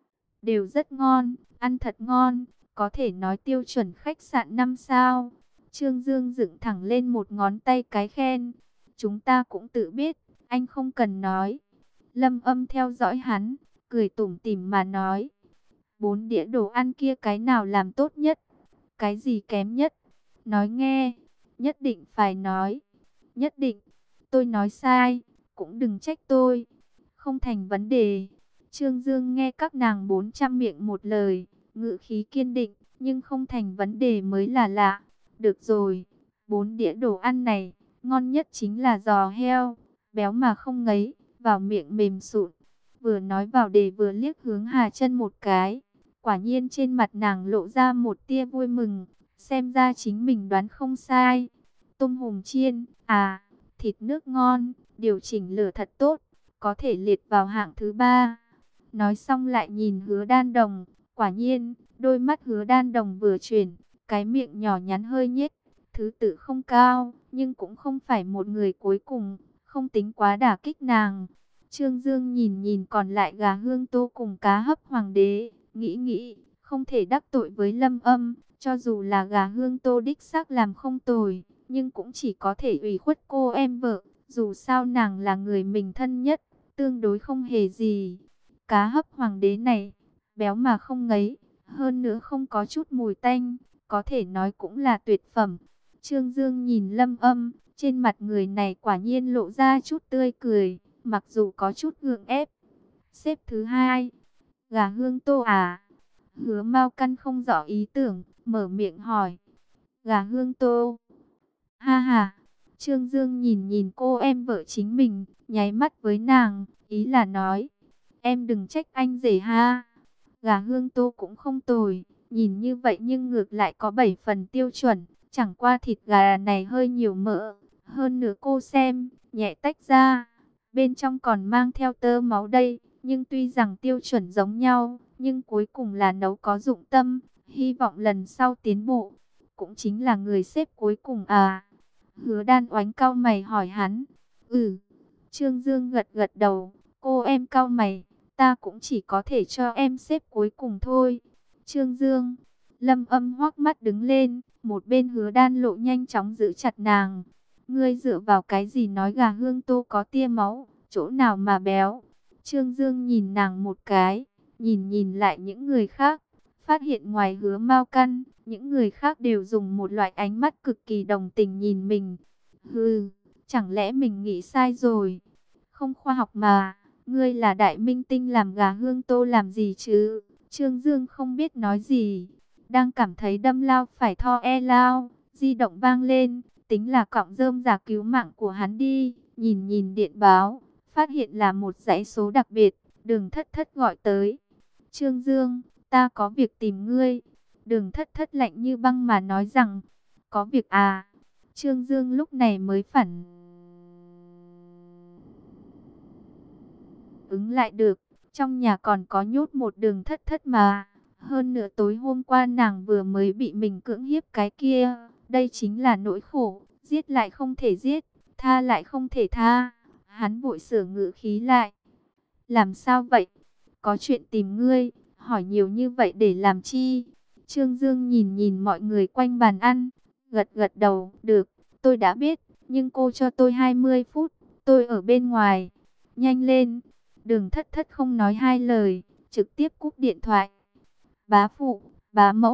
Đều rất ngon, ăn thật ngon, có thể nói tiêu chuẩn khách sạn 5 sao. Trương Dương dựng thẳng lên một ngón tay cái khen. Chúng ta cũng tự biết, anh không cần nói. Lâm Âm theo dõi hắn, cười tủm tỉm mà nói. 4 đĩa đồ ăn kia cái nào làm tốt nhất? Cái gì kém nhất? Nói nghe, nhất định phải nói. Nhất định, tôi nói sai, cũng đừng trách tôi. Không thành vấn đề. Trương Dương nghe các nàng 400 miệng một lời, ngữ khí kiên định, nhưng không thành vấn đề mới là lạ. Được rồi, 4 đĩa đồ ăn này, ngon nhất chính là giò heo, béo mà không ngấy, vào miệng mềm sụn. Vừa nói vào đề vừa liếc hướng Hà Chân một cái. Quả nhiên trên mặt nàng lộ ra một tia vui mừng, xem ra chính mình đoán không sai. Tôm hùm chiên, thịt nước ngon, điều chỉnh lửa thật tốt, có thể liệt vào hạng thứ 3. Nói xong lại nhìn Hứa Đan Đồng, quả nhiên, đôi mắt Hứa Đan Đồng vừa chuyển, cái miệng nhỏ nhắn hơi nhếch, thứ tự không cao, nhưng cũng không phải một người cuối cùng, không tính quá đả kích nàng. Trương Dương nhìn nhìn còn lại gà hương tô cùng cá hấp hoàng đế, nghĩ, không thể đắc tội với Lâm Âm, cho dù là gà hương tô đích xác làm không tồi, nhưng cũng chỉ có thể ủy khuất cô em vợ, dù sao nàng là người mình thân nhất, tương đối không hề gì. Cá hấp hoàng đế này, béo mà không ngấy, hơn nữa không có chút mùi tanh, có thể nói cũng là tuyệt phẩm. Trương Dương nhìn Lâm Âm, trên mặt người này quả nhiên lộ ra chút tươi cười, mặc dù có chút gượng ép. Xếp thứ 2, gà hương tô à? Hứa Mao Căn không rõ ý tưởng, mở miệng hỏi. Gà hương tô? Ha ha. Trương Dương nhìn nhìn cô em vợ chính mình, nháy mắt với nàng, ý là nói, em đừng trách anh rể ha. Gà hương tô cũng không tồi, nhìn như vậy nhưng ngược lại có 7 phần tiêu chuẩn, chẳng qua thịt gà này hơi nhiều mỡ. Hơn nữa cô xem, nhẹ tách ra, bên trong còn mang theo tơ máu đây, nhưng tuy rằng tiêu chuẩn giống nhau, nhưng cuối cùng là nấu có dụng tâm, hy vọng lần sau tiến bộ. Cũng chính là người xếp cuối cùng à? Hứa Đan Oánh cau mày hỏi hắn. Ừ. Trương Dương gật gật đầu. Cô em cau mày, ta cũng chỉ có thể cho em xếp cuối cùng thôi. Trương Dương. Lâm Âm hoắc mắt đứng lên, một bên Hứa Đan Lộ nhanh chóng giữ chặt nàng. Ngươi dựa vào cái gì nói gà hương tô có tia máu, chỗ nào mà béo? Trương Dương nhìn nàng một cái, nhìn lại những người khác, phát hiện ngoài Hứa Mao Căn, những người khác đều dùng một loại ánh mắt cực kỳ đồng tình nhìn mình. Hừ, chẳng lẽ mình nghĩ sai rồi? Không khoa học mà, ngươi là đại minh tinh làm gà hương tô làm gì chứ? Trương Dương không biết nói gì, đang cảm thấy đâm lao phải tho e lao, di động vang lên, tính là cọng rơm giả cứu mạng của hắn đi. Nhìn nhìn điện báo, phát hiện là một dãy số đặc biệt, Đường Thất Thất gọi tới. Trương Dương, ta có việc tìm ngươi. Đường Thất Thất lạnh như băng mà nói rằng, có việc à? Trương Dương lúc này mới phản ứng lại được, trong nhà còn có nhốt một Đường Thất Thất mà. Hơn nữa tối hôm qua nàng vừa mới bị mình cưỡng hiếp cái kia, đây chính là nỗi khổ, giết lại không thể giết, tha lại không thể tha. Hắn vội sửa ngữ khí lại. Làm sao vậy? Có chuyện tìm ngươi, hỏi nhiều như vậy để làm chi? Trương Dương nhìn nhìn mọi người quanh bàn ăn, gật gật đầu, được, tôi đã biết, nhưng cô cho tôi 20 phút, tôi ở bên ngoài. Nhanh lên. Đường Thất Thất không nói hai lời, trực tiếp cúp điện thoại. Bá phụ, bá mẫu,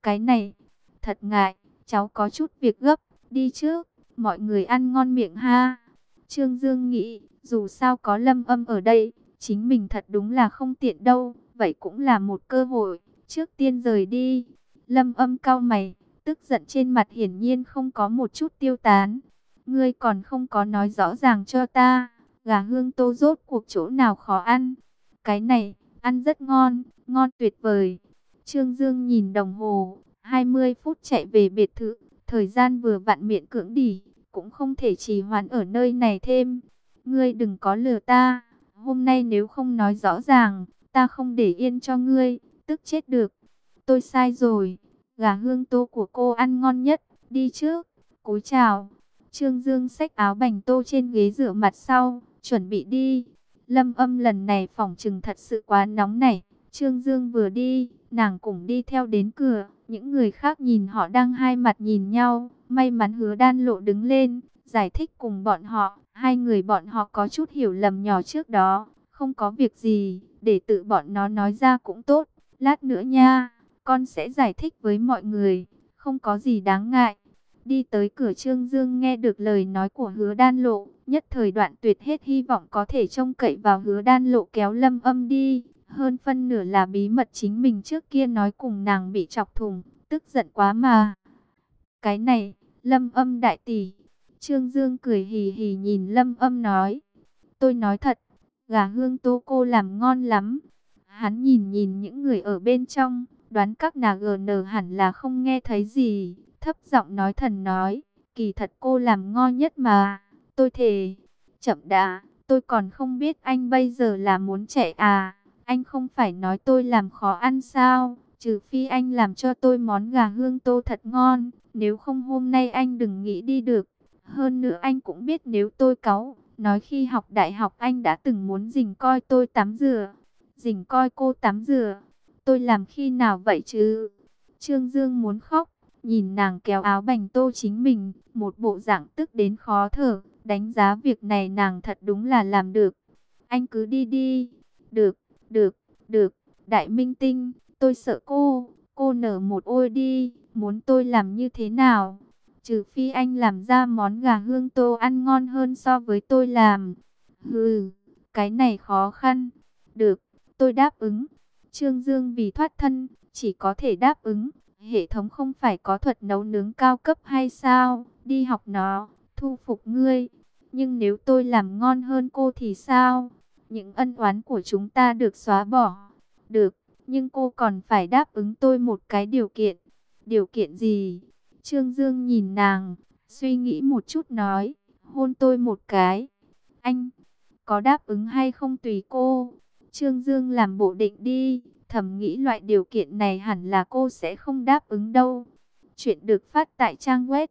Cái này, thật ngại, cháu có chút việc gấp, đi trước, mọi người ăn ngon miệng ha. Trương Dương nghĩ, dù sao có Lâm Âm ở đây, chính mình thật đúng là không tiện đâu, vậy cũng là một cơ hội, trước tiên rời đi. Lâm Âm cau mày, tức giận trên mặt hiển nhiên không có một chút tiêu tán. Ngươi còn không có nói rõ ràng cho ta, gà hương tô rốt cuộc chỗ nào khó ăn. Cái này, ăn rất ngon, ngon tuyệt vời. Trương Dương nhìn đồng hồ, 20 phút chạy về biệt thự, thời gian vừa vặn miễn cưỡng đỉ, cũng không thể trì hoãn ở nơi này thêm. Ngươi đừng có lừa ta, hôm nay nếu không nói rõ ràng, ta không để yên cho ngươi, tức chết được. Tôi sai rồi, gà hương tô của cô ăn ngon nhất, đi trước, cúi chào. Trương Dương xách áo bành tô trên ghế rửa mặt sau, chuẩn bị đi. Lâm Âm lần này phỏng chừng thật sự quá nóng nảy. Trương Dương vừa đi, nàng cũng đi theo đến cửa. Những người khác nhìn họ đang hai mặt nhìn nhau. May mắn Hứa Đan Lộ đứng lên, giải thích cùng bọn họ. Hai người bọn họ có chút hiểu lầm nhỏ trước đó. Không có việc gì, để tự bọn nó nói ra cũng tốt. Lát nữa nha, con sẽ giải thích với mọi người. Không có gì đáng ngại. Đi tới cửa, Trương Dương nghe được lời nói của Hứa Đan Lộ, nhất thời đoạn tuyệt hết hy vọng có thể trông cậy vào Hứa Đan Lộ kéo Lâm Âm đi. Hơn phân nửa là bí mật chính mình trước kia nói cùng nàng bị chọc thủng, tức giận quá mà. Cái này, Lâm Âm đại tỷ. Trương Dương cười hì hì nhìn Lâm Âm nói, tôi nói thật, gà hương tô cô làm ngon lắm. Hắn nhìn nhìn những người ở bên trong, đoán các nàng GN hẳn là không nghe thấy gì, thấp giọng nói thần nói, kỳ thật cô làm ngon nhất mà, tôi thề. Chậm đã, tôi còn không biết anh bây giờ là muốn chạy à, anh không phải nói tôi làm khó ăn sao, trừ phi anh làm cho tôi món gà hương tô thật ngon, nếu không hôm nay anh đừng nghĩ đi được. Hơn nữa anh cũng biết nếu tôi cáu, nói khi học đại học anh đã từng muốn dình coi tôi tắm rửa, dình coi cô tắm rửa, tôi làm khi nào vậy chứ? Trương Dương muốn khóc, nhìn nàng kéo áo bành tô chính mình, một bộ dạng tức đến khó thở, đánh giá việc này nàng thật đúng là làm được. Anh cứ đi đi, được, được, được, đại minh tinh, tôi sợ cô nở một ôi đi, muốn tôi làm như thế nào? Trừ phi anh làm ra món gà hương tô ăn ngon hơn so với tôi làm. Hừ, cái này khó khăn. Được, tôi đáp ứng. Trương Dương vì thoát thân, chỉ có thể đáp ứng. Hệ thống không phải có thuật nấu nướng cao cấp hay sao? Đi học nó, thu phục ngươi. Nhưng nếu tôi làm ngon hơn cô thì sao? Những ân oán của chúng ta được xóa bỏ. Được, nhưng cô còn phải đáp ứng tôi một cái điều kiện. Điều kiện gì? Trương Dương nhìn nàng, suy nghĩ một chút nói, hôn tôi một cái. Anh có đáp ứng hay không tùy cô. Trương Dương làm bộ định đi, thầm nghĩ loại điều kiện này hẳn là cô sẽ không đáp ứng đâu. Chuyện được phát tại trang web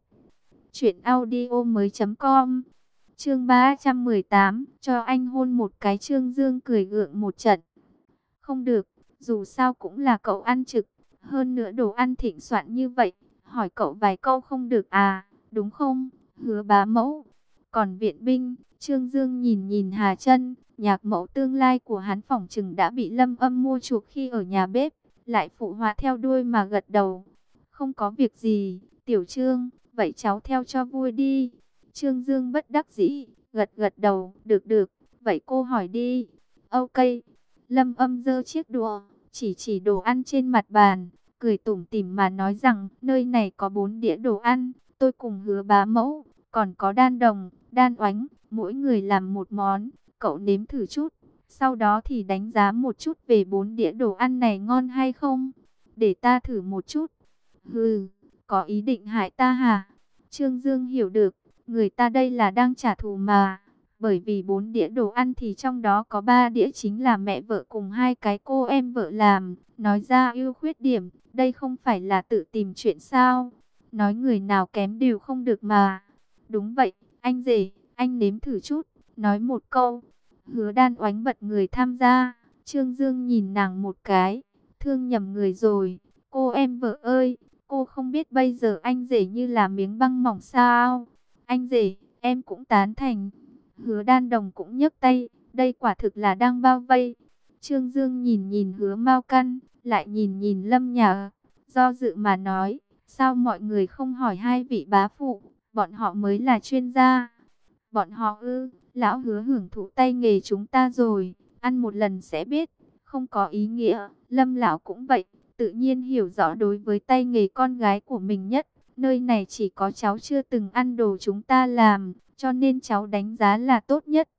truyệnaudiomoi.com. Chương 318, cho anh hôn một cái. Trương Dương cười gượng một trận. Không được, dù sao cũng là cậu ăn trực, hơn nữa đồ ăn thịnh soạn như vậy, hỏi cậu vài câu không được à, đúng không, Hứa bá mẫu? Còn viện binh, Trương Dương nhìn nhìn Hà Trân, nhạc mẫu tương lai của hắn phỏng chừng đã bị Lâm Âm mua chuộc khi ở nhà bếp, lại phụ họa theo đuôi mà gật đầu. Không có việc gì, Tiểu Trương, vậy cháu theo cho vui đi. Trương Dương bất đắc dĩ, gật gật đầu, được được, vậy cô hỏi đi. Ok. Lâm Âm giơ chiếc đũa, chỉ đồ ăn trên mặt bàn, cười tủm tỉm mà nói rằng, nơi này có 4 đĩa đồ ăn, tôi cùng Hứa bá mẫu, còn có Đan Đồng, Đan Oánh, mỗi người làm một món, cậu nếm thử chút, sau đó thì đánh giá một chút về 4 đĩa đồ ăn này ngon hay không, để ta thử một chút. Hừ, có ý định hại ta hả? Trương Dương hiểu được, người ta đây là đang trả thù mà. Bởi vì 4 đĩa đồ ăn thì trong đó có 3 đĩa chính là mẹ vợ cùng 2 cái cô em vợ làm. Nói ra ưu khuyết điểm, đây không phải là tự tìm chuyện sao? Nói người nào kém đều không được mà. Đúng vậy, anh rể, anh nếm thử chút, nói một câu. Hứa Đan Oánh bật người tham gia. Trương Dương nhìn nàng một cái, thương nhầm người rồi. Cô em vợ ơi, cô không biết bây giờ anh rể như là miếng băng mỏng sao? Anh rể, em cũng tán thành. Hứa Đan Đồng cũng nhấc tay, đây quả thực là đang bao vây. Trương Dương nhìn nhìn Hứa Mao Căn, lại nhìn nhìn Lâm Nhà, do dự mà nói, sao mọi người không hỏi hai vị bá phụ, bọn họ mới là chuyên gia. Bọn họ ư? Lão Hứa hưởng thụ tay nghề chúng ta rồi, ăn một lần sẽ biết, không có ý nghĩa. Lâm lão cũng vậy, tự nhiên hiểu rõ đối với tay nghề con gái của mình nhất. Nơi này chỉ có cháu chưa từng ăn đồ chúng ta làm, cho nên cháu đánh giá là tốt nhất.